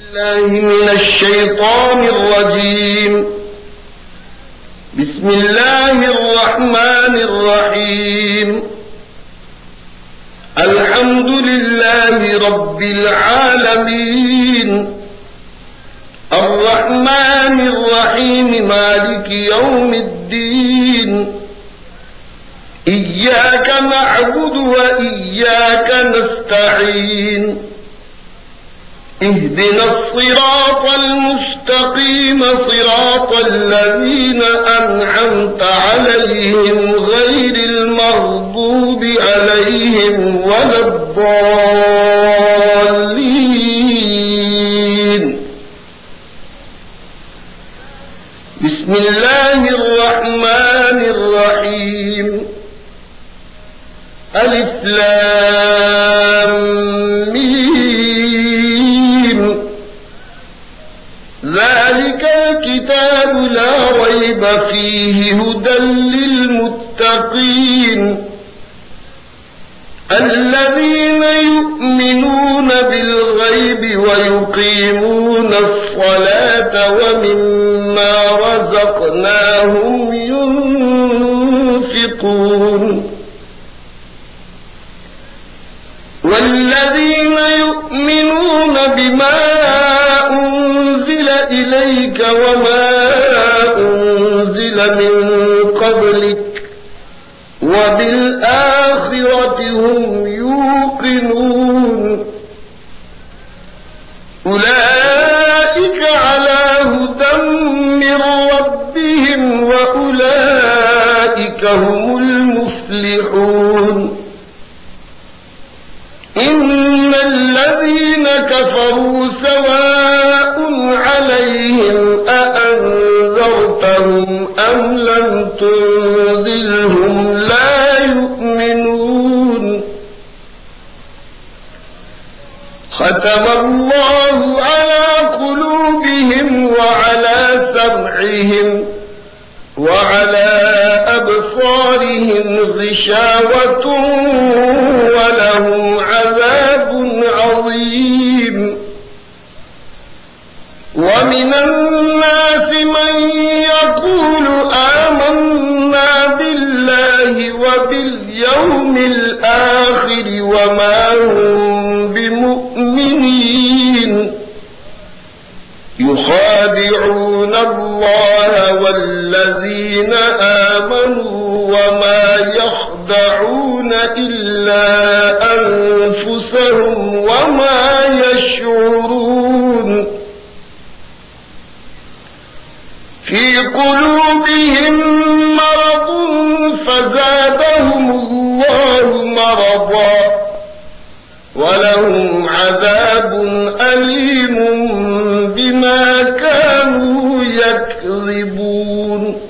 الله من الشيطان الرجيم. بسم الله الرحمن الرحيم. الحمد لله رب العالمين، الرحمن الرحيم، مالك يوم الدين. إياك نعبد وإياك نستعين. اهدنا الصراط المستقيم، صراط الذين أنعمت عليهم غير المغضوب عليهم ولا الضالين. بسم الله الرحمن الرحيم. ألف لام ميم. ذلك الكتاب لا ريب فيه هدى للمتقين الذين يؤمنون بالغيب ويقيمون الصلاة ومما رزقناهم ينفقون. والذين يؤمنون بما أنزل إليك وما أنزل من قبلك وبالآخرة هم يوقنون. أولئك على هدى من ربهم وأولئك هم المفلحون. إن الذين كفروا سواء عليهم أأنذرتهم أم لم تنذرهم لا يؤمنون. ختم الله على قلوبهم وعلى سمعهم وعلى أبصارهم غشاوة ولهم عذاب عظيم. ومن الناس من يقول آمنا بالله وباليوم الآخر وما هم بمؤمنين. يخادعون الله والذين آمنوا وما يخدعون إلا أنفسهم وما يشعرون. في قلوبهم مرض فزادهم الله مرضا ولهم عذاب أليم بما كانوا يكذبون.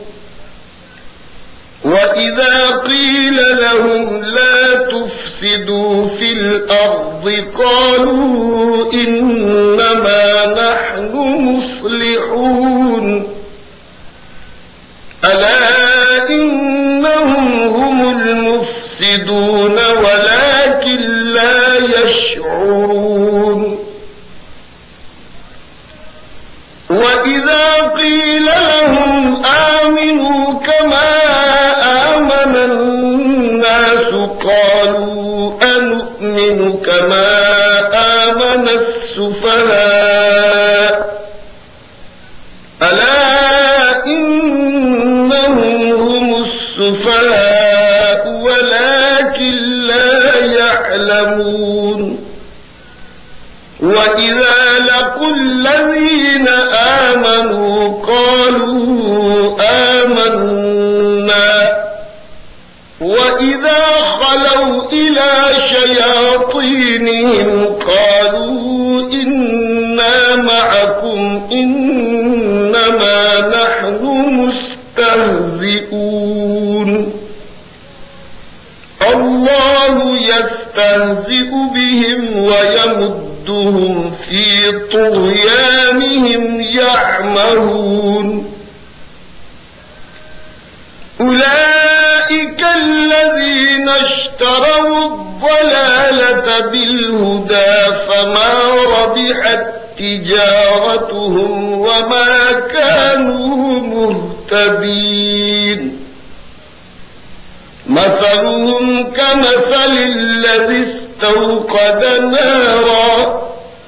وإذا قيل لهم لا تفسدوا في الأرض قالوا إنما نحن مصلحون. ألا إنهم هم المفسدون ولكن لا يشعرون. وإذا قيل لهم آمنوا كما آمن الناس قالوا أنؤمن كما آمن السفهاء. ألا إنهم هم السفهاء ولكن لا يعلمون. وإذا لقوا الذين آمنوا قالوا آمنا وإذا خلوا إلى شياطينهم قالوا إنا معكم إنما نحن مستهزئون. الله يستهزئ بهم ويمدهم في طغيانهم يعمهون. أولئك الذين اشتروا الضلالة بالهدى فما ربحت تجارتهم وما كانوا مهتدين مثلهم كمثل الذي استوقد نارا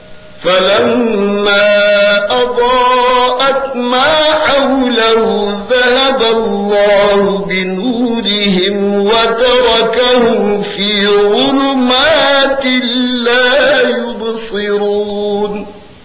فلما أضاءت ما حوله ذهب الله بنورهم وتركهم في ظلمات لا يبصرون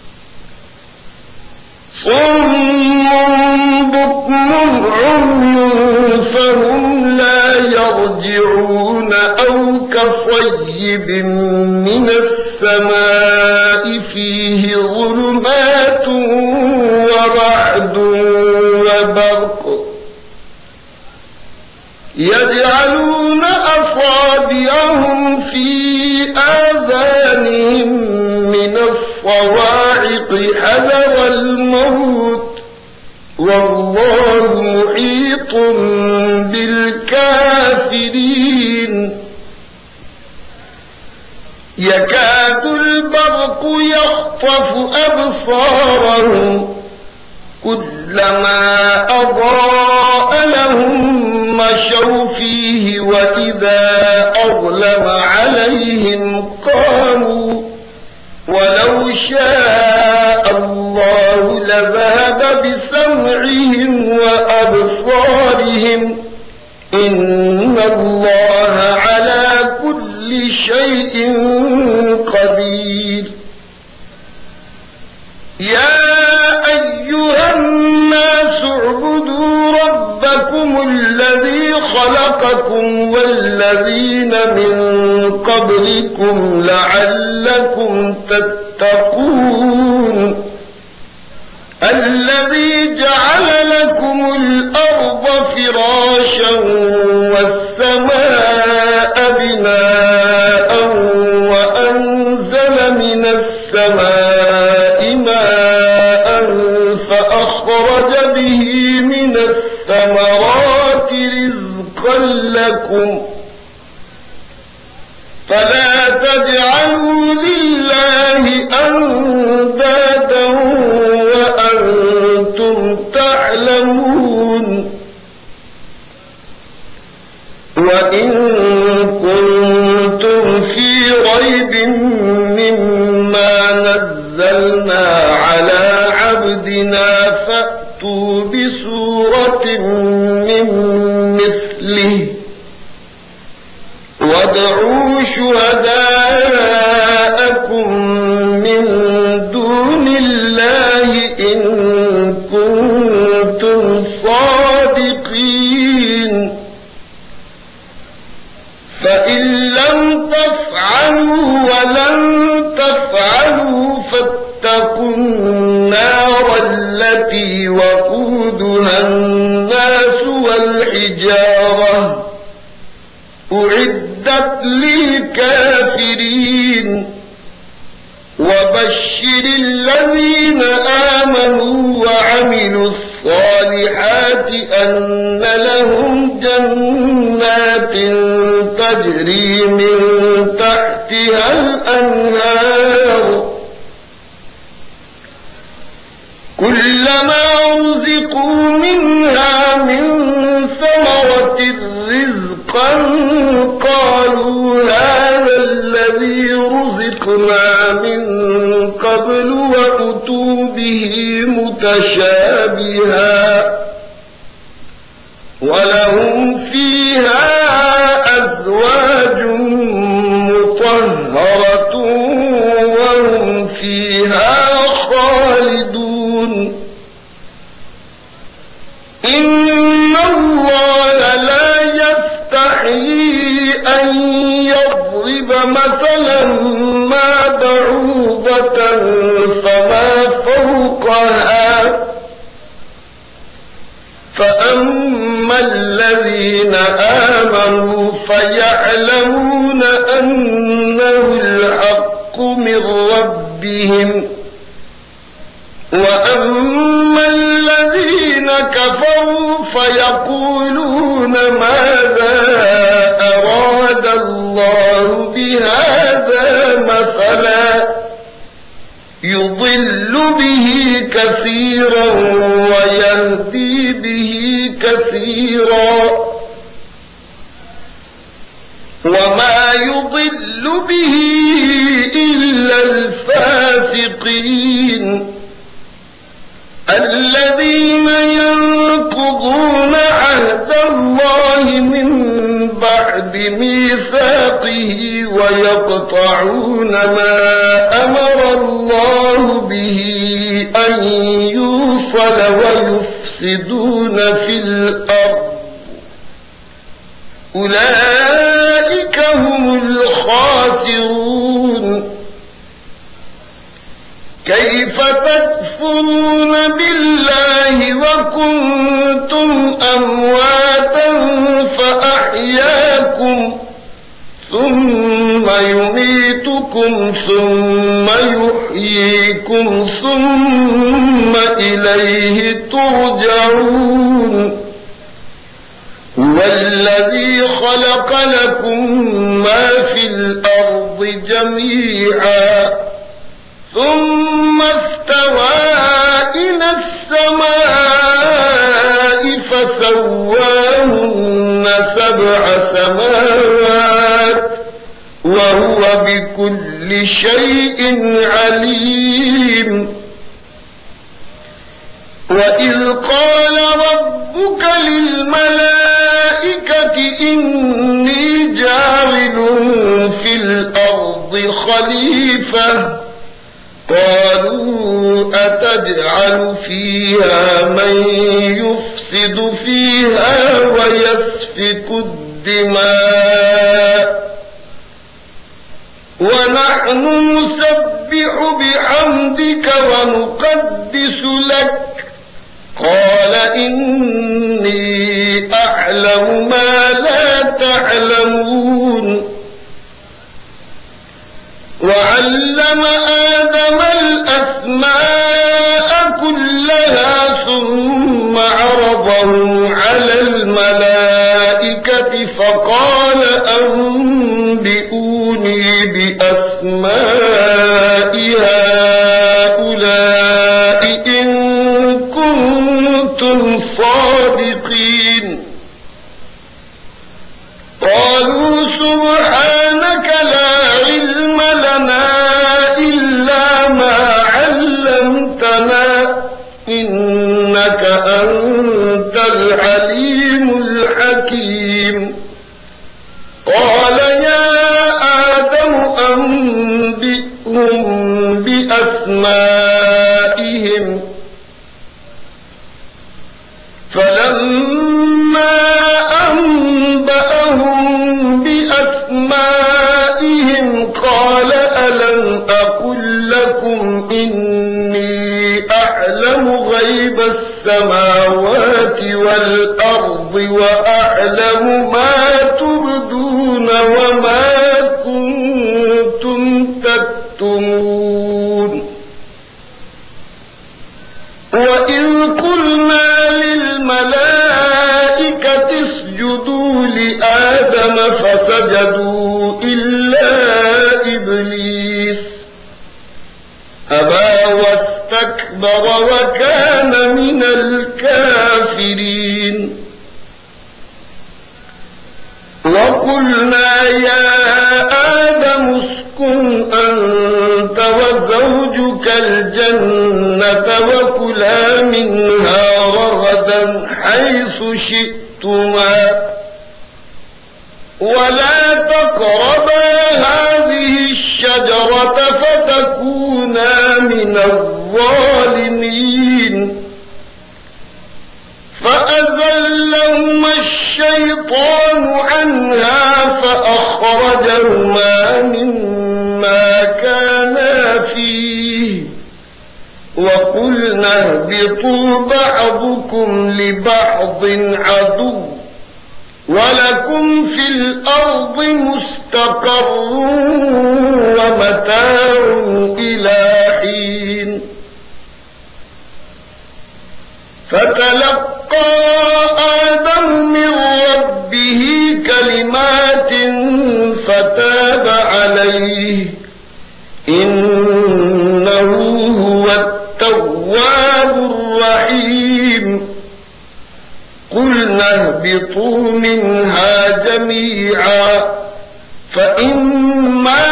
صم بكم عمي فهم لا يرجعون أو كصيب من السماء فيه ظلمات ورعد وبرق يجعلون أصابعهم في آذانهم من الصواعق حذر الموت والله محيط بالكافرين يكاد البرق يخطف أبصارهم كلما أضاء لهم مشوا فيه وإذا أظلم عليهم قاموا ولو شاء الله لذهب بسمعهم وأبصارهم إن الله على كل شيء قدير يا أيها الناس اعبدوا ربكم الذي خلقكم والذين من قبلكم لعلكم تتقون الذي جعل لكم الأرض فراشا والسماء بناء وأنزل من السماء ماء فأخرج به من الثمرات رزقا لكم فلا تجعلوا لله أندادا وأنتم تعلمون وإن كنتم في ريب مما نزلنا على عبدنا فأتوا بسورة من مثله وادعوا شهداءكم من دون الله إن كنتم صادقين فإن لم تفعلوا ولن تفعلوا فاتقوا النار التي وقودها الناس والحجارة أعدت للكافرين وبشر الذين آمنوا وعملوا الصالحات أن لهم جنات تجري من تحتها الأنهار كلما رزقوا منها من ثمرة رزقا قالوا هذا الذي رزقنا من قبل وأتوا به متشابها ولهم فيها أزواج مطهرة وهم فيها خالدون إن الله لا يستحيي أن يضرب مثلا ما بعوضة فما فوقها فأما الذين آمنوا فيعلمون أنه الحق من ربهم وأما الذين كفروا فيقولون ماذا أراد الله بهذا مثلا يضل كثيرا ويهدي به كثيرا وما يضل به إلا الفاسقين الذين ينقضون عهد الله من بعد ميثاقه ويقطعون ما أمر الله به أن يوصل ويفسدون في الأرض أولئك هم الخاسرون كيف تكفرون بالله وكنتم أمواتا فأحياكم ثم يميتكم ثم يحييكم ثم إليه ترجعون هو الذي خلق لكم ما في الأرض جميعا ثم استوى إلى السماء فسواهن 7 سماوات وهو بكل شيء عليم وإذ قال ربك للملائكة إني جاعل في الأرض خليفة قالوا أتجعل فيها من يفسد فيها ويسفك الدماء ونحن نسبح بحمدك ونقدس لك قال إني أعلم ما لا تعلمون وعلم آدم الأسماء كلها ثم عرضهم على الملائكة فقال أنبئوني بأسماء هؤلاء إن كنتم صادقين قالوا سبحانك لا علم لنا إلا ما علمتنا إنك أنت العليم الحكيم قال يا آدم أنبئهم بأسمائهم فلما أنبأهم بأسمائهم قال ألم أقل لكم إني أعلم غيب السماوات والأرض وأعلم ما تبدون وما كنتم تكتمون وإذ قلنا للملائكة اسجدوا لآدم فسجدوا إلا إبليس أبى واستكبر وكان من الكافرين وقلنا يا آدم اسكن أنت وزوجك الجنة وكلا منها رغدا حيث شئتما ولا تقربا هذه الشجرة فتكونا من الظالمين فأزلهما الشيطان عنها فأخرجهما مما كانا فيه وقلنا اهبطوا بعضكم لبعض عدو ولكم في الأرض مستقر ومتاع إلى حين فتلقى آدم من ربه كلمات فتاب عليه إنه هو التواب فاهبطوا منها جميعا فإما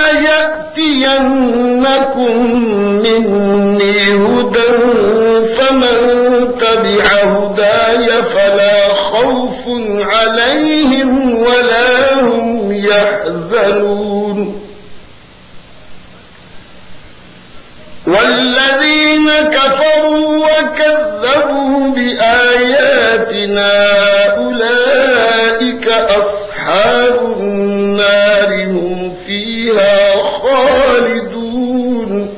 يأتينكم مني هدى فمن تبع هداي فلا خوف عليهم ولا هم يحزنون والذين كفروا وكذبوا بآياتنا أولئك أصحاب النار هم فيها خالدون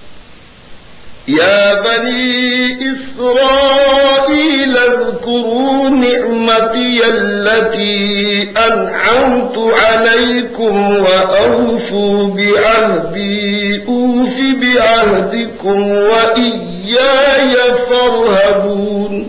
يا بني إسرائيل اذكروا نعمتي التي أنعمت عليكم وأوفوا بعهدي أوف بعهدكم وإياي فارهبون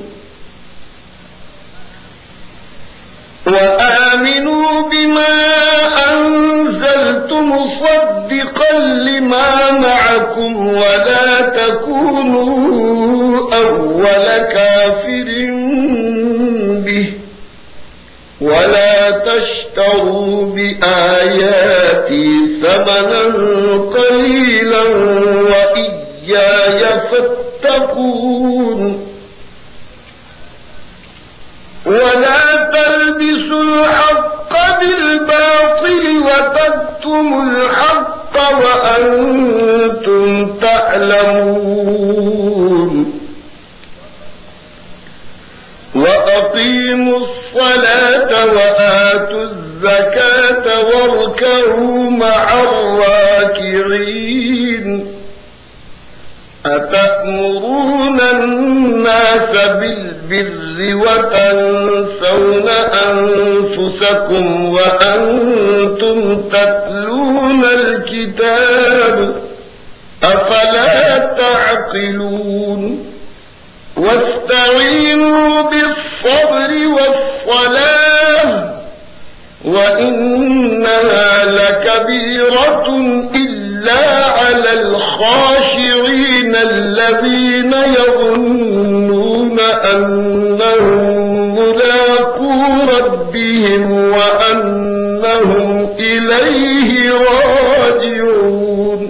وآمنوا بما أنزلت مصدقا لما معكم ولا تكونوا أول كافر به ولا تشتروا بآياتي ثمنا قليلا وإياي فاتقون ولا تلبسوا الحق بالباطل وتكتموا الحق وأنتم تعلمون وأقيموا الصلاة وآتوا الزكاة واركعوا مع الراكعين أتأمرون الناس بالبر وتنسون أنفسكم وأنتم تتلون الكتاب أفلا تعقلون واستعينوا بالصبر والصلاة وإنها لكبيرة إلا على الخاشعين الذين يظنون أنهم ملاقو ربهم وأنهم إليه راجعون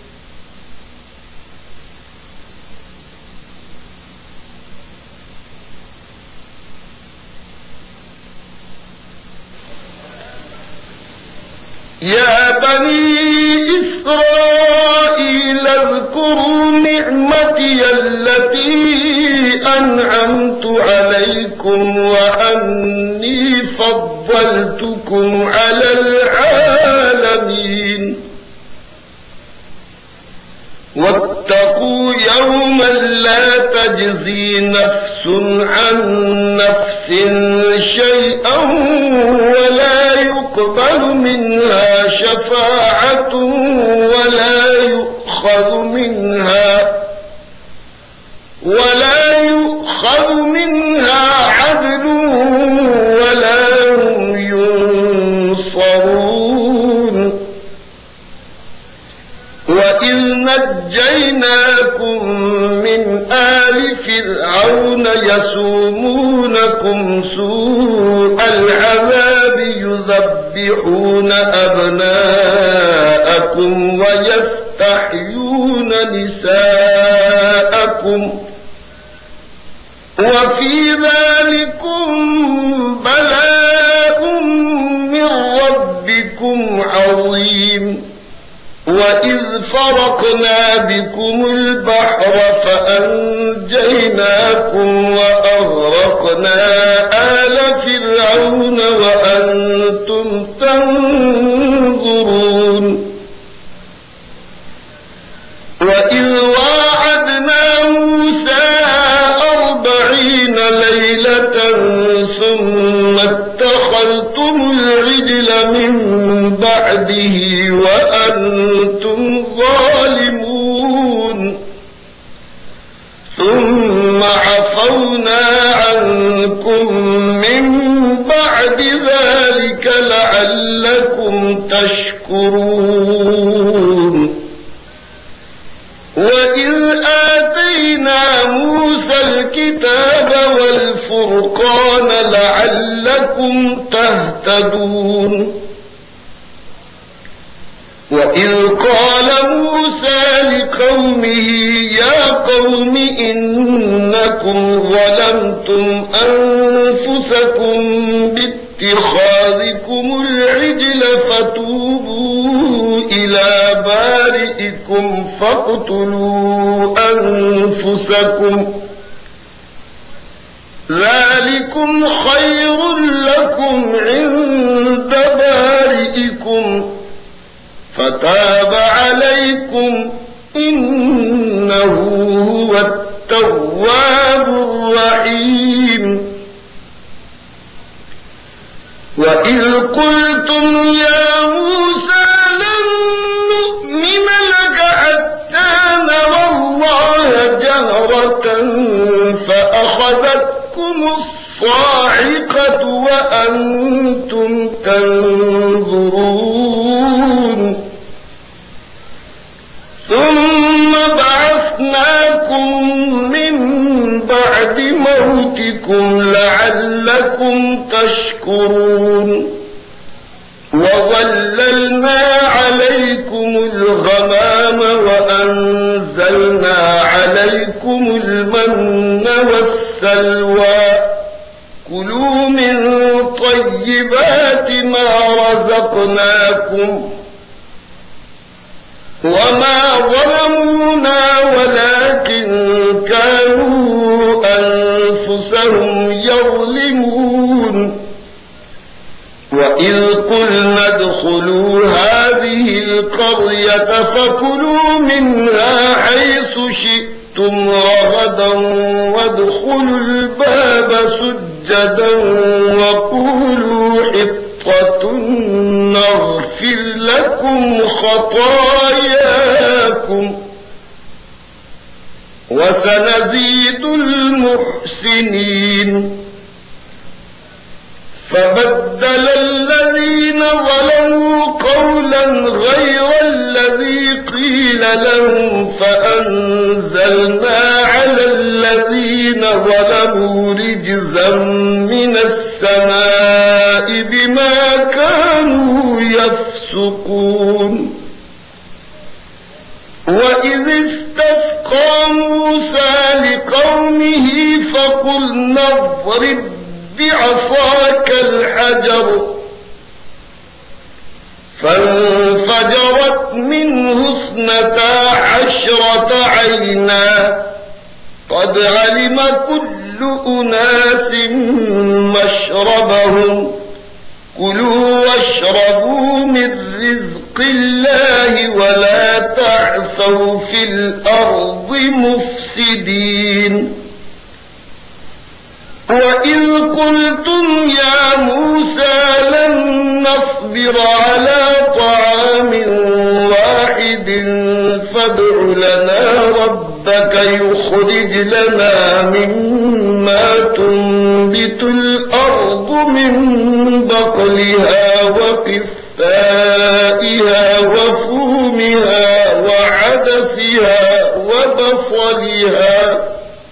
يا بني إسرائيل اذكروا نعمتي التي أنعمت عليكم وأني فضلتكم على العالمين واتقوا يوما لا تجزي نفس عن نفس شيئا ولا يقبل منها شفاعة ولا يؤخذ منها عدل ولا هم ينصرون وإذ نجيناكم من آل فرعون يسومونكم سوء العذاب يذبحون أبناءكم ويستحيون نساءكم وفي ذلكم بلاء من ربكم عظيم وإذ فرقنا بكم البحر فأنجيناكم وأغرقنا آل فرعون وأنتم تنظرون وإذ واعدنا موسى 40 ليلة ثم اتخذتم العجل من بعده وأنتم ظالمون ثم عفونا عنكم من بعد ذلك لعلكم الكتاب والفرقان لعلكم تهتدون. وإذ قال موسى لقومه يا قوم إنكم ظلمتم أنفسكم باتخاذكم العجل فتوبوا إلى بارئكم فاقتلوا أنفسكم ذلكم خير لكم عند بارئكم فتاب عليكم إنه هو التواب الرحيم. وإذ قلتم يا موسى لن نؤمن لك حتى نرى الله جهرة فأخذتكم الصاعقة وأنتم تنظرون ثم بعثناكم من بعد موتكم لعلكم تشكرون. وظللنا عليكم الغمام وأنزلنا عليكم المن والسلوى كلوا من طيبات ما رزقناكم وما ظلمونا ولكن كانوا أنفسهم يظلمون. وإذ قلنا ادخلوا هذه القرية فكلوا منها حيث شئتم رغدا وادخلوا الباب سجدا وقولوا حطة نغفر لكم خطاياكم وسنزيد المحسنين. فبدل الذين ظلموا قولا غير الذي قيل لهم فأنزلنا على الذين ظلموا رجزا من السماء بما كانوا يفسقون. وإذ استسقى موسى لقومه فقلنا اضرب بعصاك الحجر فانفجرت منه 12 عينا قد علم كل أناس مشربهم كلوا واشربوا من رزق الله ولا تعثوا في الأرض مفسدين. وإذ قلتم يا موسى لن نصبر على طعام واحد فادع لنا ربك يخرج لنا مما تنبت الأرض من بقلها وقثائها وفومها وعدسها وبصلها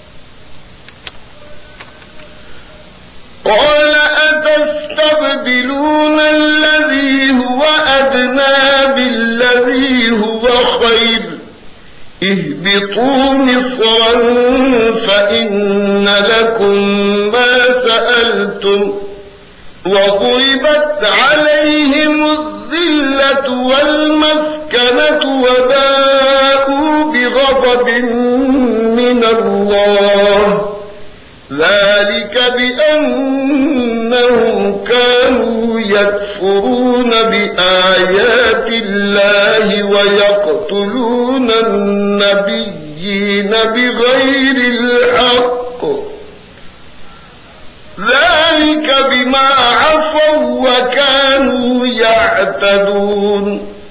قال أتستبدلون الذي هو أدنى بالذي هو خير اهبطوا مصرا فإن لكم ما سألتم وضربت عليهم الذلة والمسكنة وباءوا بغضب من الله ذلك بأنهم كانوا يكفرون بآيات الله ويقتلون النبيين بغير الحق ذلك بما عصوا وكانوا يعتدون.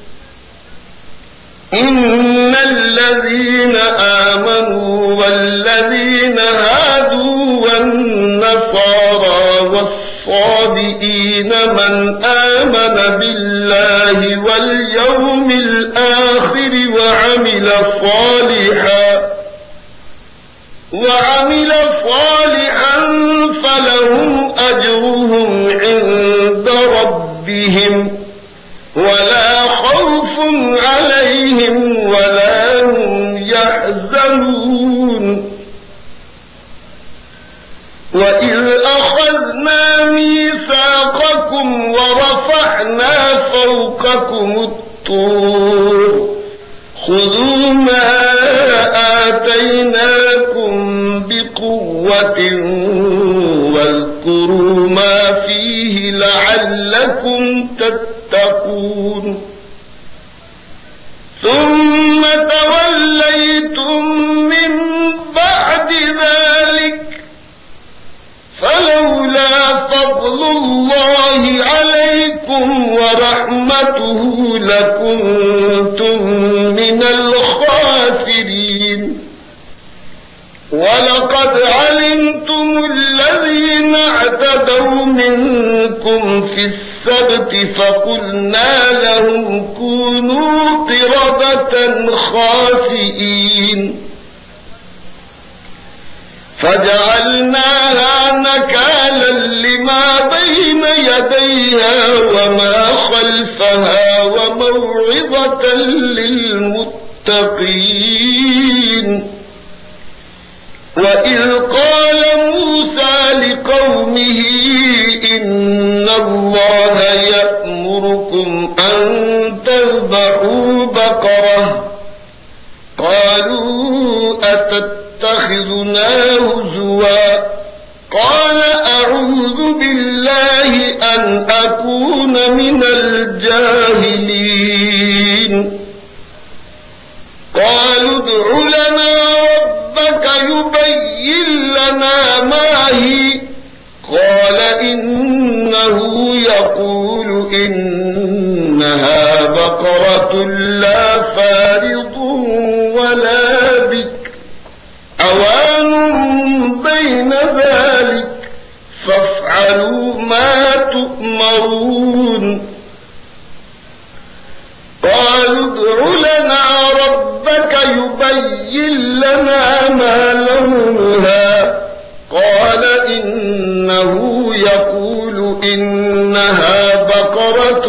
إن الذين آمنوا والذين هادوا والنصارى والصابئين من آمن بالله واليوم الآخر وعمل صالحا صالحا فلهم أجرهم عند ربهم ولا خوف عليهم ولا هم يحزنون وإذ أخذنا ميثاقكم ورفعنا فوقكم الطور خذوا ما آتيناكم بقوة واذكروا ما فيه لعلكم تتقون ثم توليتم من بعد ذلك فلولا فضل الله عليكم ورحمته لكنتم من الخاسرين ولقد علمتم الذين اعتدوا منكم في السبت فقلنا لهم كونوا قردة خاسئين فجعلناها نكالا لما بين يديها وما خلفها وموعظة للمتقين وإذ قال موسى لقومه إن الله يأمركم أن تذبحوا بقرة قالوا أتتخذنا هزوا قال أعوذ بالله أن أكون من الجاهلين قالوا ادع لنا ربك يبين لنا ما هي قال إنه يقول إنها بقرة لا فارض ولا بكر عوان بين ذلك فافعلوا ما تؤمرون قالوا ادع لنا ربك يبين لنا ما لونها قال إنه يقول إنها بقرة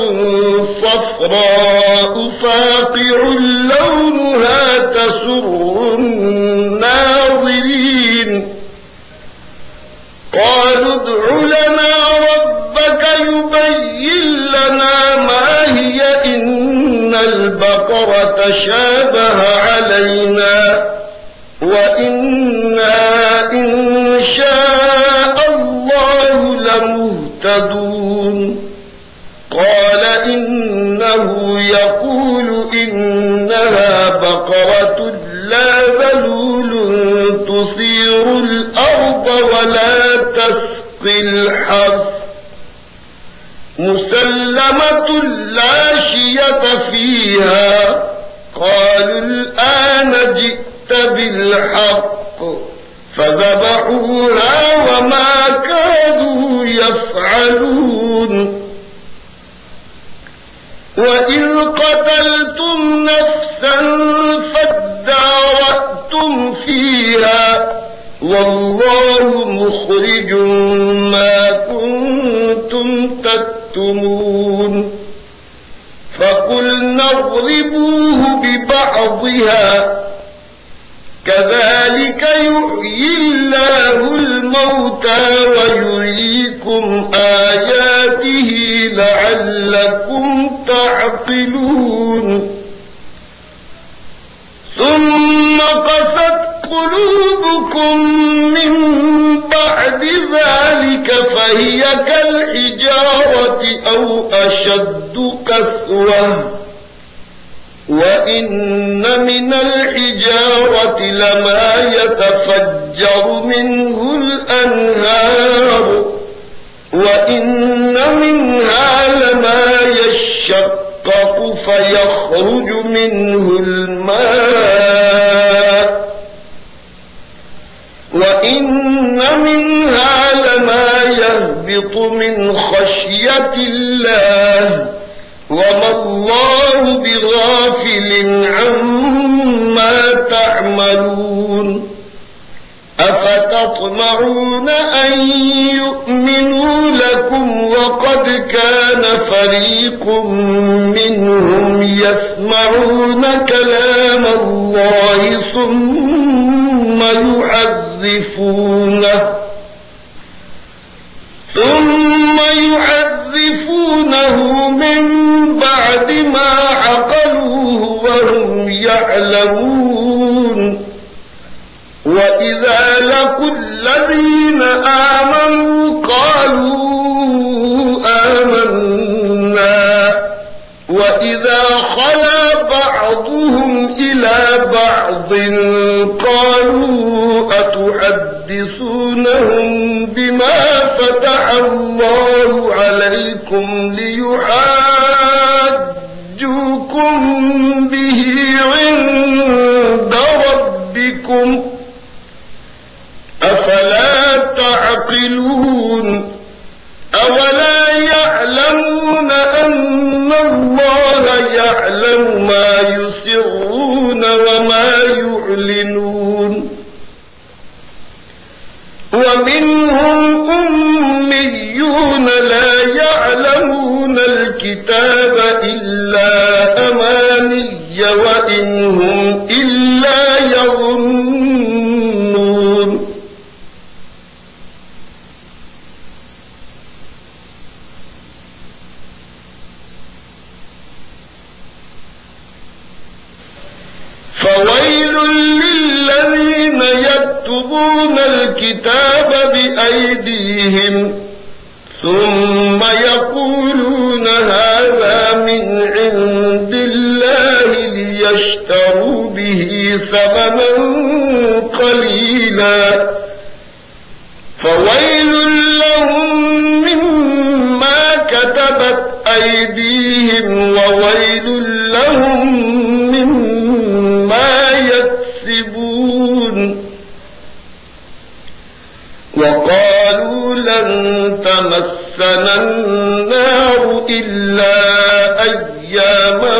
صفراء فاقع لونها تسر الناظرين قالوا ادع لنا ربك يبين لنا ما هي إن البقرة شابه علينا وإنا إن شاء الله لمهتدون قال إنه يقول إنها بقرة لا ذلول تثير الأرض ولا تسقي الحرث مسلمة لا شية فيها قالوا الآن جئت بالحق فذبحوها وما كادوا يفعلون وإذ قتلتم نفسا فادارأتم فيها والله مخرج ما كنتم تكتمون فقلنا اضربوه ببعضها كذلك يحيي الله الموتى ويريكم آياته لعلكم تعقلون ثم قست قلوبكم من بعد ذلك فهي كالحجارة أو أشد قسوة وإن من الحجارة لما يتفجر منه الأنهار وإن منها لما يشقق فيخرج منه الماء وإن منها لما يهبط من خشية الله وما الله بغافل عما تعملون أفترى تطمعون أن يؤمنوا لكم وقد كان فريق منهم يسمعون كلام الله ثم يحرفونه من بعد ما عقلوه وهم يعلمون. وإذا لقوا الذين آمنوا قالوا آمنا وإذا خلا بعضهم إلى بعض قالوا أتحدثونهم بما فتح الله عليكم ليحاجوكم به عند ربكم أفلا تعقلون. أولا يعلمون أن الله يعلم ما يسرون وما يعلنون. ومنهم أميون لا يعلمون الكتاب إلا أماني وإن هم إلا يظنون. فويل للذين يكتبون الكتاب بأيديهم ثم يقولون هذا من عند الله ليشتروا به ثمنا قليلا فويل لهم مما كتبت أيديهم وويل لهم مما يكسبون. وقالوا لن تمسنا النار إلا أياما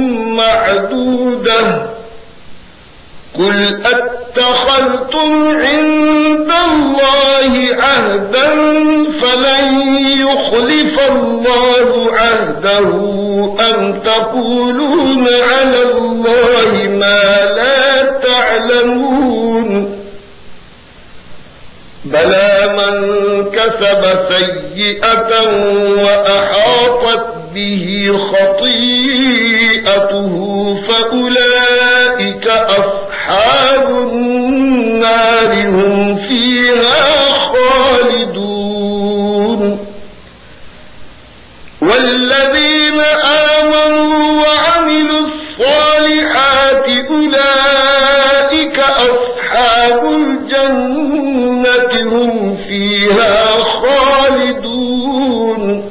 معدودة قل أتخذتم عند الله عهدا فلن يخلف الله عهده أم تقولون على الله ما لا تعلمون. بلى من كسب سيئة وأحاطت به خطيئته فأولئك أصحاب النار هم فيها خالدون. والذين آمنوا وعملوا الصالحات أولئك أصحاب الجنة هم فيها خالدون.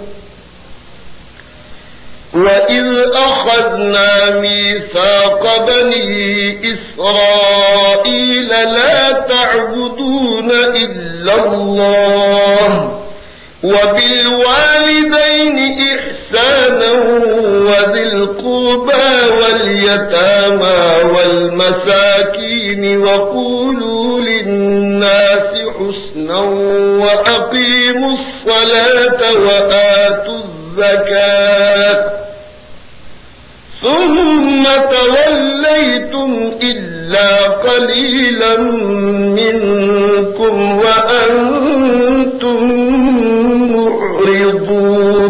وإذ أخذنا ميثاق بني إسرائيل لا تعبدون إلا الله وبالوالدين إحسانا وذي القربى واليتامى والمساكين وقولوا للناس حسنا وأقيموا الصلاة وآتوا الزكاة ثم توليتم إلا قليلا منكم وأنتم معرضون.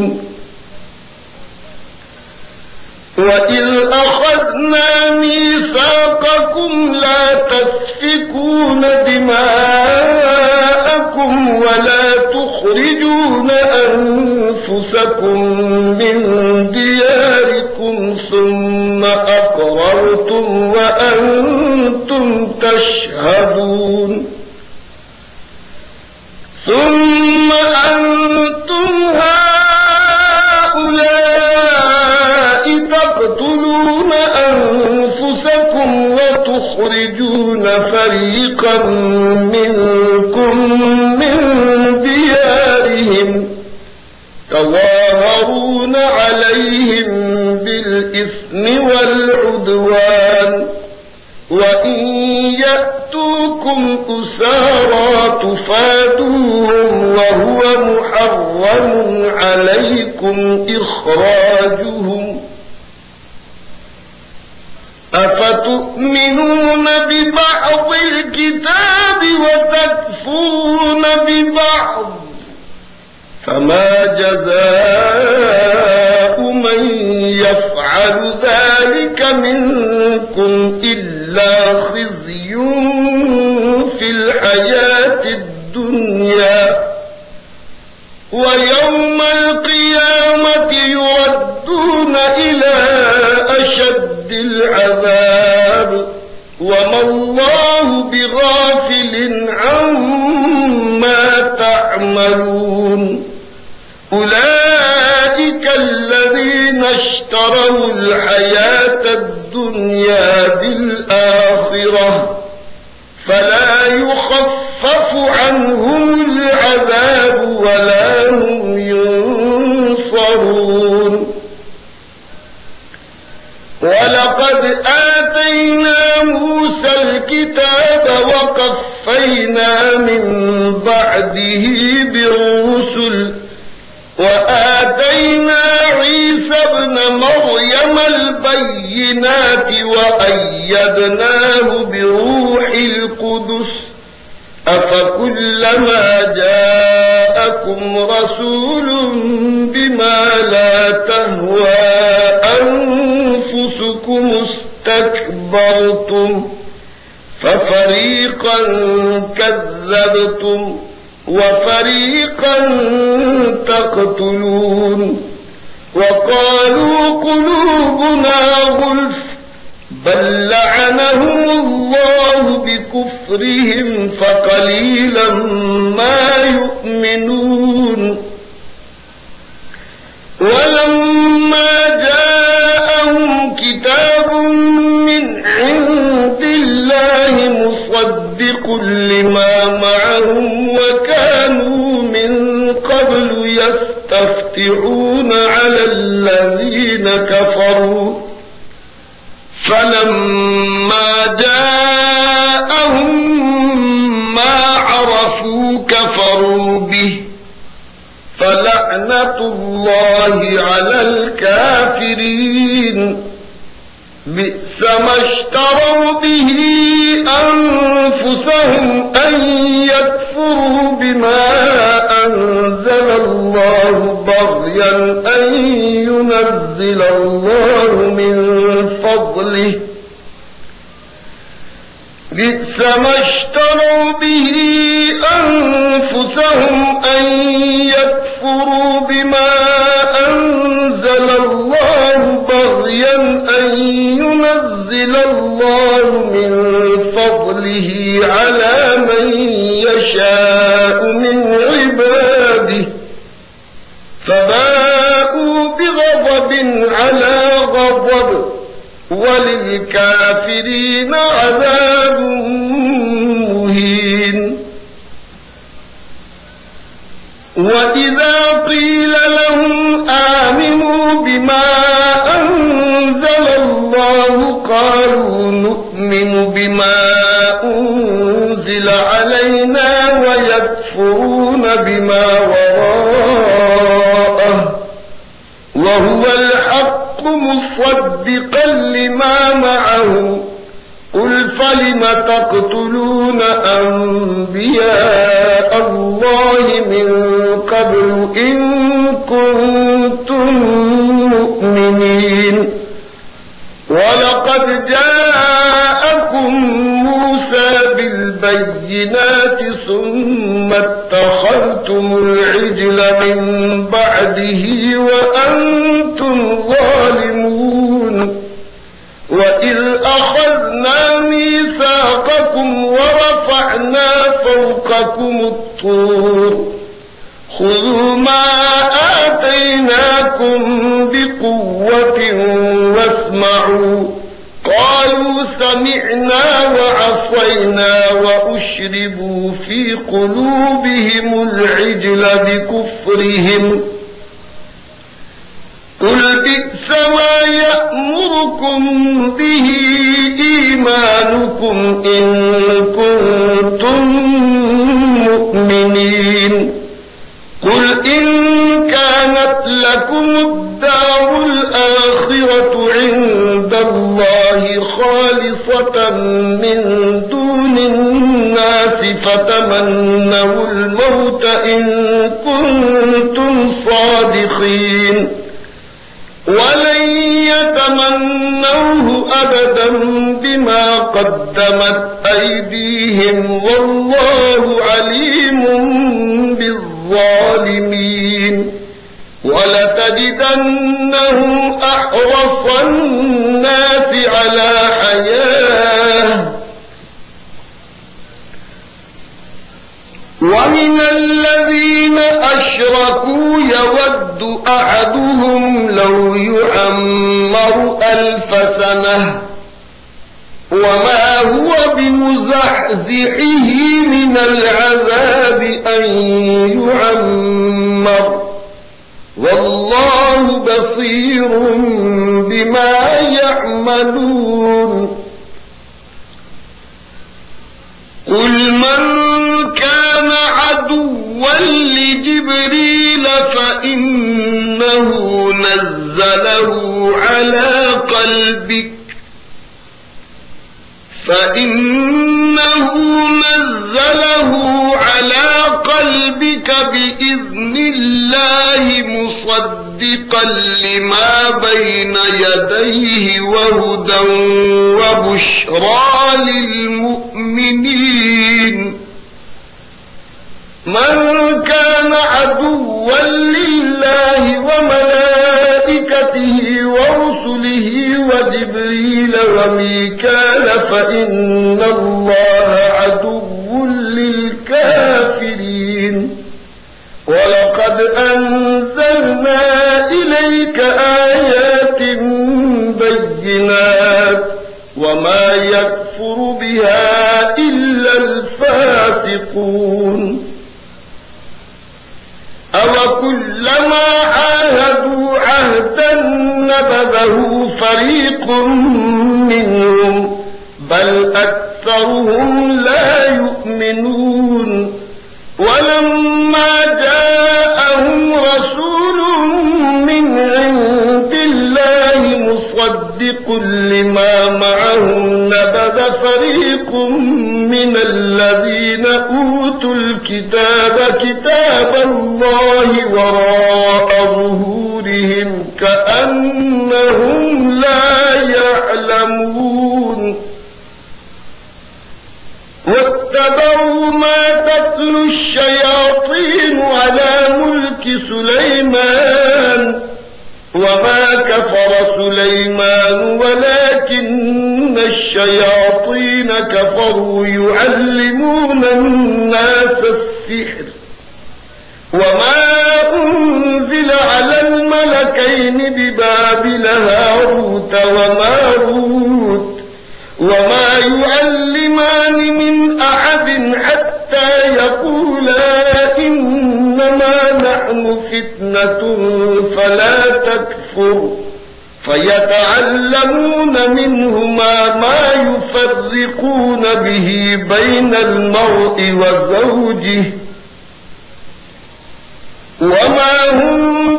وإذ أخذنا ميثاقكم لا تسفكون دماءكم ولا تخرجون أنفسكم من دياركم ثم أقررتم وأنتم تشهدون. ثم أنتم هؤلاء تقتلون أنفسكم وتخرجون فريقا منكم من ديارهم تظاهرون عليهم بالإثم والعدوان وإن يأتوكم أسارى تقتلوهم وهو محرم عليكم إخراجهم أفتؤمنون ببعض الكتاب وتكفرون ببعض فما جزاء من يفعل ذلك منكم إلا خزي في الحياة الدنيا ويوم القيامة يردون إلى أشد العذاب وما الله بغافل عما تعملون أولئك الذين اشتروا الحياة الدنيا بالآخرة فلا يخفف عنهم العذاب ولا هم ينصرون ولقد آتينا موسى الكتاب وقفينا من بعده بالرسل وآتينا عيسى ابن مريم البينات وأيدناه بروح القدس أفكلما جاءكم رسول بما لا تهوى أنفسكم استكبرتم ففريقا كذبتم وفريقا تقتلون وقالوا قلوبنا غلف بل لعنهم الله بكفرهم فقليلا ما يؤمنون ولما جاءهم كتاب من عند الله مصدق لما معهم وكانوا من قبل يستفتحون على الذين كفروا فلما جاءهم ما عرفوا كفروا به فلعنة الله على الكافرين بئس ما اشتروا به أنفسهم أن يكفروا بما أنزل الله بغيا أن ينزل الله من فضله بئس ما اشتروا به أنفسهم أن يكفروا بما أنزل الله بغيا أن ينزل الله من فضله على من يشاء من عباده فباءوا بغضب على غضب وللكافرين عذاب مهين وإذا قيل لهم آمنوا بما أنزل الله قالوا نؤمن بما أنزل علينا ويكفرون بما وراءه وهو الحق مصدقا لما معه قل فلم تقتلون أنبياء الله من قبل إن كنتم مؤمنين ولقد جاءكم موسى بالبينات ثم اتخذتم العجل من بعده وأنتم ظالمون وإذ أخذنا ميثاقكم ورفعنا فوقكم الطور خذوا ما آتيناكم بقوة واسمعوا قالوا سمعنا وعصينا وأشربوا في قلوبهم العجل بكفرهم قل بئس ما يأمركم به إيمانكم إن كنتم مؤمنين الدين قل إن كانت لكم الدار الآخرة عند الله خالصة من دون الناس فتمنوا الموت إن كنتم صادقين ولن يتمنوه أبدا بما قدمت أيديهم والله عليم بالظالمين ولتجدنهم أحرص الناس على حياة ومن الذين أشركوا يود أحدهم لو يعمر 1000 سنة وما هو بمزحزحه من العذاب أن يعمر والله بصير بما يعملون قل من كان عدوا لجبريل فإنه نزله على قلبك بإذن الله مصدقا لما بين يديه وهدى وبشرى للمؤمنين من كان عدوا لله وملائكته ورسله وجبريل وميكال فإن الله عدو للكافرين ولقد أنزلنا إليك آيات بينات وما يكفر بها إلا الفاسقون أوكلما عاهدوا عهدا نبذه فريق منهم بل أكثرهم لا يؤمنون ولما جاءهم رسول من عند الله مصدق لما معهم نبذ فريق من الذين أوتوا الكتاب كتاب الله وراء ظهورهم كأنهم لا يعلمون واتبعوا ما تتلو الشياطين على ملك سليمان وما كفر سليمان ولكن الشياطين كفروا يعلمون الناس السحر وما أنزل على الملكين ببابل هاروت وماروت وما يعلمان من أحد حتى يقولا إنما نحن فتنة فلا تكفر فيتعلمون منهما ما يفرقون به بين المرء وزوجه وما هم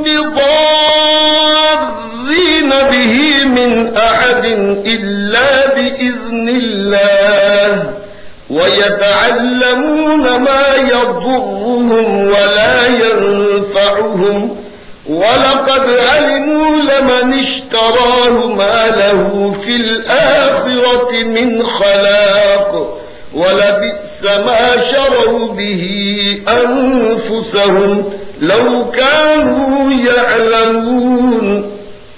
بضارين به من أحد إلا بإذن الله ويتعلمون ما يضرهم ولا ينفعهم ولقد علموا لمن اشتراه ما له في الآخرة من خلاق ولبئس ما شروا به أنفسهم لو كانوا يعلمون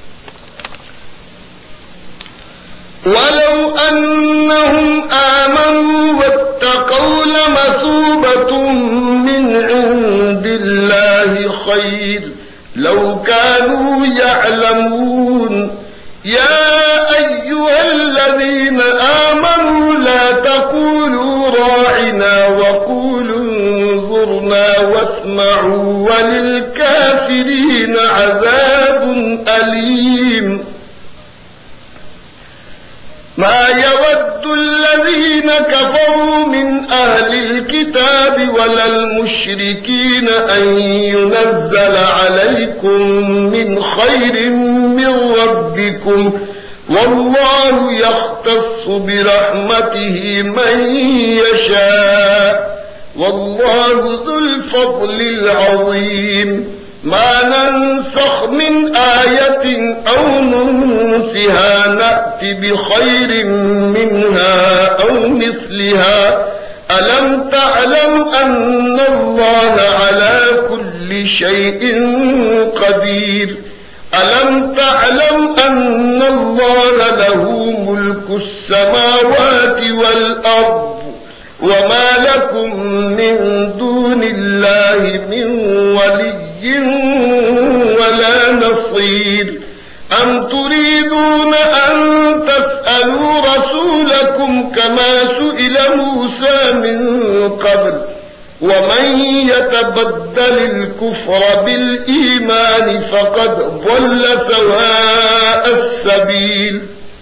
ولو أنهم آمنوا واتقوا لمثوبة من عند الله خير لو كانوا يعلمون يا أيها الذين آمنوا لا تقولوا راعنا وقولوا انظرنا واسمعوا وللكافرين عذاب أليم ما يود الذين كفروا من أهل الكتاب ولا المشركين أن ينزل عليكم من خير من ربكم والله يختص برحمته من يشاء والله ذو الفضل العظيم ما ننسخ من آية أو ننسها نأت بخير منها أو مثلها ألم تعلم أن الله على كل شيء قدير ألم تعلم أن الله له ملك السماوات والأرض وما لكم من دون الله من ولي ولا نصير أم تريدون أن تسألوا رسولكم كما سئل موسى من قبل ومن يتبدل الكفر بالإيمان فقد ضل سواء السبيل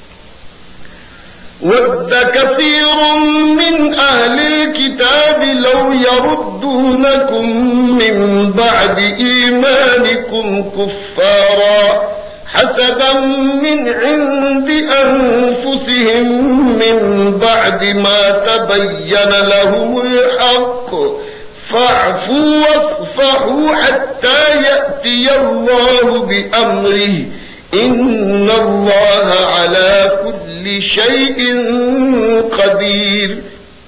ود كثير من أهل الكتاب لو يردونكم من بعد إيمانكم كفارا حسدا من عند أنفسهم من بعد ما تبين لهم الحق فاعفوا واصفحوا حتى يأتي الله بأمره إن الله على كل شيء قدير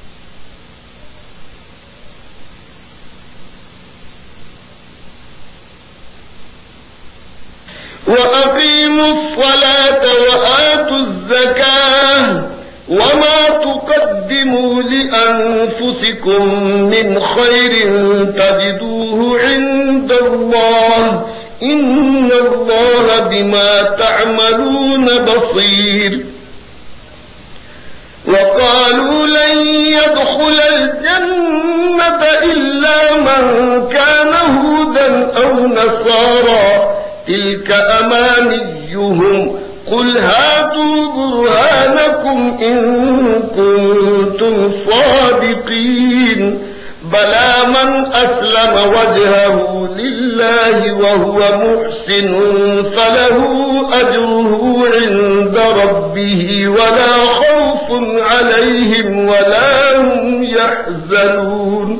وأقيموا الصلاة وآتوا الزكاة وما تقدموا لأنفسكم من خير تجدوه عند الله إن الله بما تعملون بصير وقالوا لن يدخل الجنة إلا من كان هودا أو نصارى تلك أمانيهم قل هاتوا برهانكم إن كنتم صادقين بلى من أسلم وجهه لله وهو محسن فله أجره عند ربه ولا خوف عليهم ولا هم يحزنون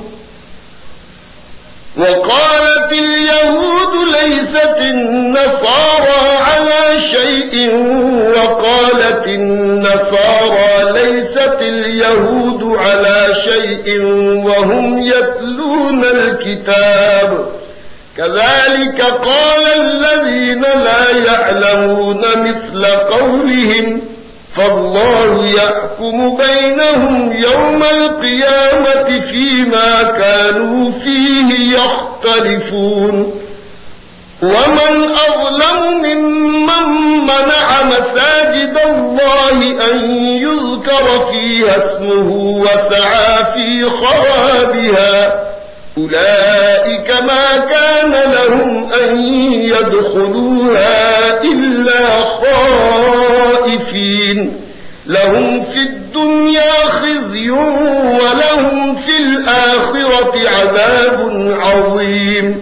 وقالت اليهود ليست النصارى على شيء وقالت النصارى ليست اليهود على شيء وهم يتلون الكتاب كذلك قال الذين لا يعلمون مثل قولهم فالله يحكم بينهم يوم القيامة فيما كانوا فيه يختلفون ومن أظلم ممن منع مساجد الله أن يذكر فيها اسمه وسعى في خرابها أولئك ما كان لهم أن يدخلوها إلا خائفين لهم في الدنيا خزي ولهم في الآخرة عذاب عظيم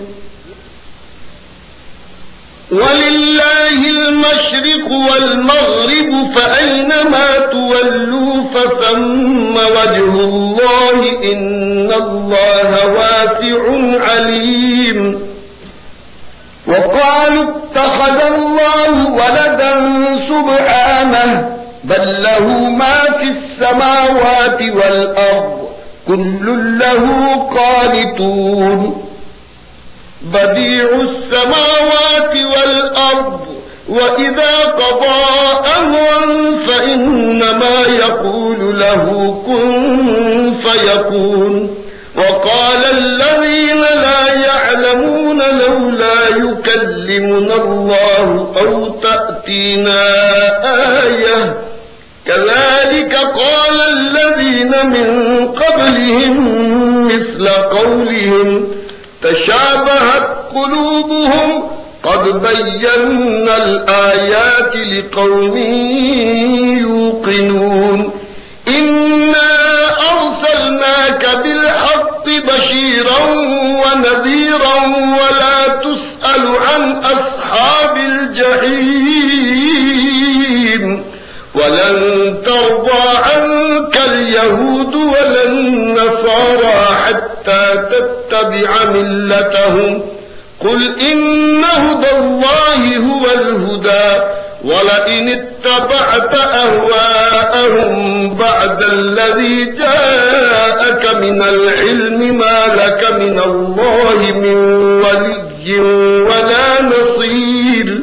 ولله المشرق والمغرب فأينما تولوا فثم وجه الله إن الله واسع عليم وقالوا اتخذ الله ولدا سبحانه بل له ما في السماوات والأرض كل له قانتون بديع السماوات والأرض وإذا قضى أمرا فإنما يقول له كن فيكون وقال الذين لا يعلمون لولا يكلمنا الله أو تأتينا آية كذلك قال الذين من قبلهم مثل قولهم تشابهت قلوبهم قد بينا الآيات لقوم يوقنون إنا أرسلناك بالحق بشيرا ونذيرا ولا تسأل عن أصحاب الجحيم ولن ترضى عنك اليهود ولا النصارى حتى تتبع ملتهم قل إن هدى الله هو الهدى ولئن اتبعت أهواءهم بعد الذي جاءك من العلم ما لك من الله من ولي ولا نصير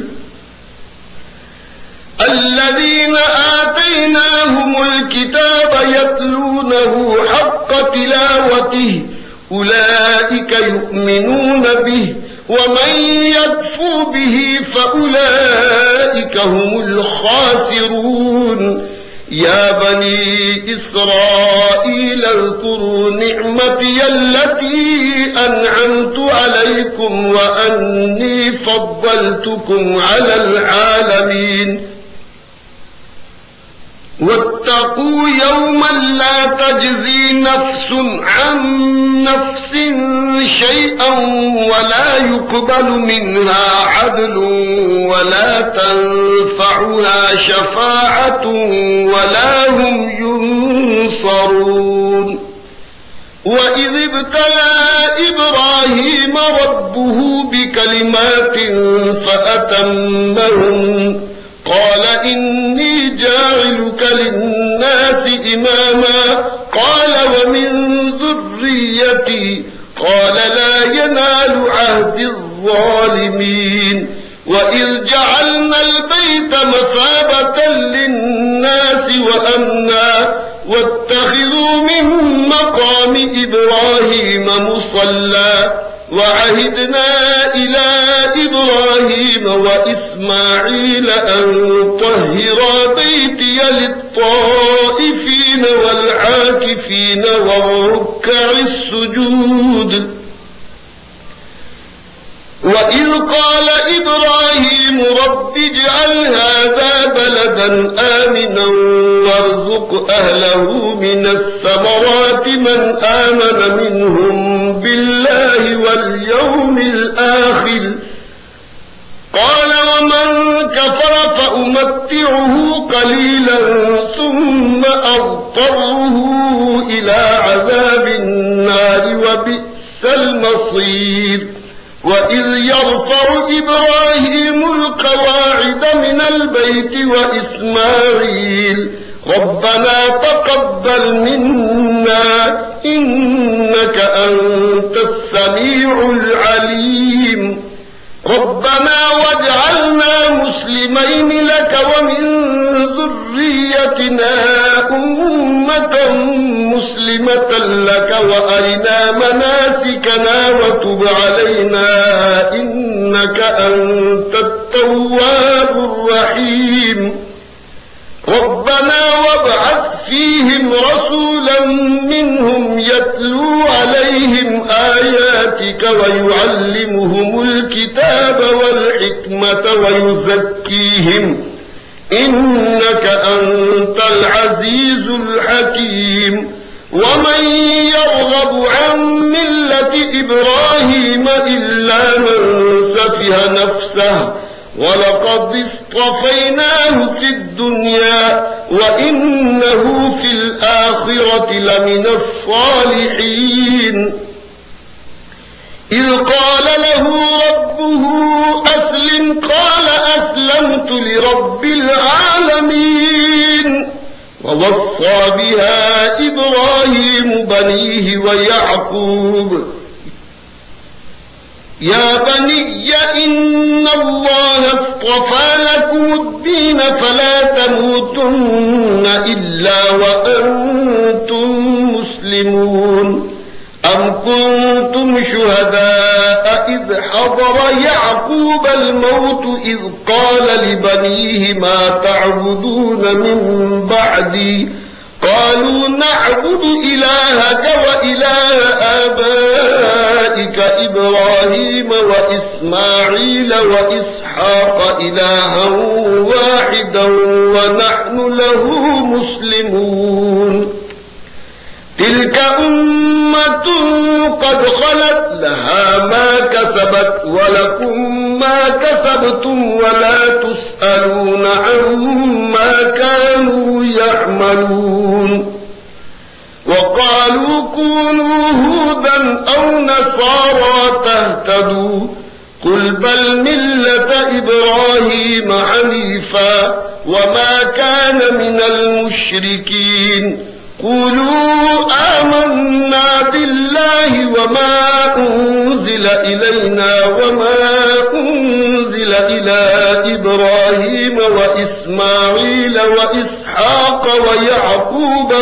الذين آتيناهم الكتاب يتلونه حق تلاوته أولئك يؤمنون به ومن يكفر به فأولئك هم الخاسرون يا بني إسرائيل اذكروا نعمتي التي أنعمت عليكم وأني فضلتكم على العالمين واتقوا يوما لا تجزي نفس عن نفس شيئا ولا يقبل منها عدل ولا تنفعها شفاعة ولا هم ينصرون وإذ ابتلى إبراهيم ربه بكلمات فأتمهن قال إني جاعلك للناس إماما قال ومن ذريتي قال لا ينال عهد الظالمين وإذ جعلنا البيت مثابة للناس وأمنا واتخذوا من مقام إبراهيم مصلى وعهدنا إلى إبراهيم وإسماعيل أن طهرا بيتي للطائفين والعاكفين والركع السجود وإذ قال إبراهيم رب اجعل هذا بلدا آمنا وارزق أهله من الثمرات من آمن منهم بالله واليوم الآخر قال ومن كفر فأمتعه قليلا ثم أضطره إلى عذاب النار وبئس المصير وإذ يرفع إبراهيم القواعد من البيت وإسماعيل ربنا تقبل منا إنك أنت السميع العليم ربنا واجعلنا مسلمين لك ومن ذريتنا أمة مسلمة لك وأرنا مناسكنا وتب علينا إنك أنت التواب الرحيم ربنا وابعث فيهم رسولا منهم يتلو عليهم آياتك ويعلمهم الكتاب والحكمة ويزكيهم إنك أنت العزيز الحكيم ومن يرغب عن ملة إبراهيم إلا من سفه نفسه ولقد اصطفيناه في الدنيا وإنه في الآخرة لمن الصالحين إذ قال له ربه أسلم قال أسلمت لرب العالمين ووصى بها إبراهيم بنيه ويعقوب يا بني إن الله اصطفى لكم الدين فلا تموتن إلا وأنتم مسلمون أم كنتم شهداء إذ حضر يعقوب الموت إذ قال لبنيه ما تعبدون من بعدي قالوا نعبد إلهك وإله آبائك إبراهيم وإسماعيل وإسحاق إلها واحدا ونحن له مسلمون تلك أمة قد خلت لها ما كسبت ولكم ما كسبتم ولا تسألون عما كانوا يعملون وقالوا كونوا هودا أو نصارى تهتدوا قل بل ملة إبراهيم حنيفا وما كان من المشركين قولوا آمنا بالله وما أنزل إلينا وما أنزل إلى إبراهيم وإسماعيل وإسحاق ويعقوب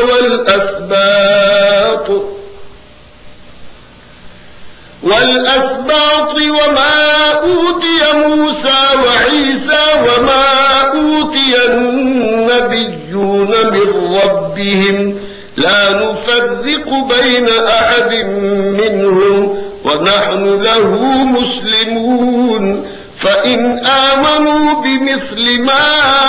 والأسباط وما أوتي موسى وعيسى وما أوتي النبيون من ربهم لا نفرق بين أحد منهم ونحن له مسلمون فإن آمنوا بمثل ما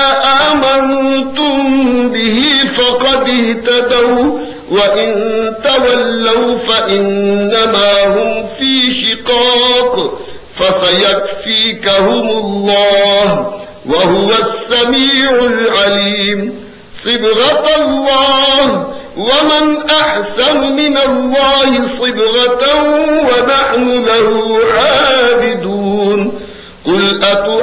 آمنتم به فقد اهتدوا وإن تولوا فإنما هم في شقاق فسيكفيكهم الله وهو السميع العليم صبغة الله ومن أحسن من الله صبغة ونحن له عابدون قل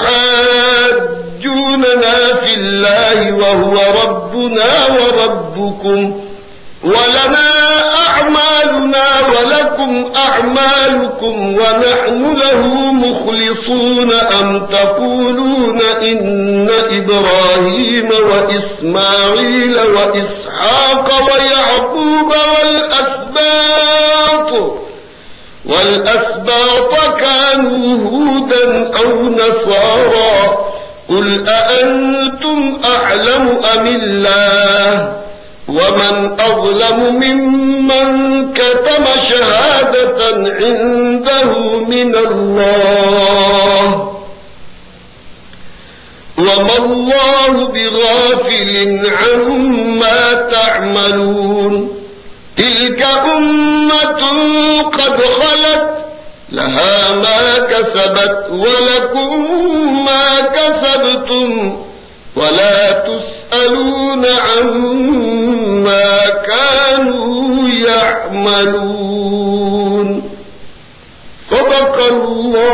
أتحاجوننا في الله وهو ربنا وربكم ولنا أعمالنا ولكم أعمالكم ونحن له مخلصون أم تقولون إن إبراهيم وإسماعيل وإسحاق ويعقوب والأسباط كانوا هودا أو نصارى قل أأنتم أعلم أم الله ومن أظلم ممن كتم شهادة عنده من الله وما الله بغافل عما تعملون تلك أمة قد خلت لها ما كسبت ولكم ما كسبتم ولا تسألون عما كانوا يعملون صدق الله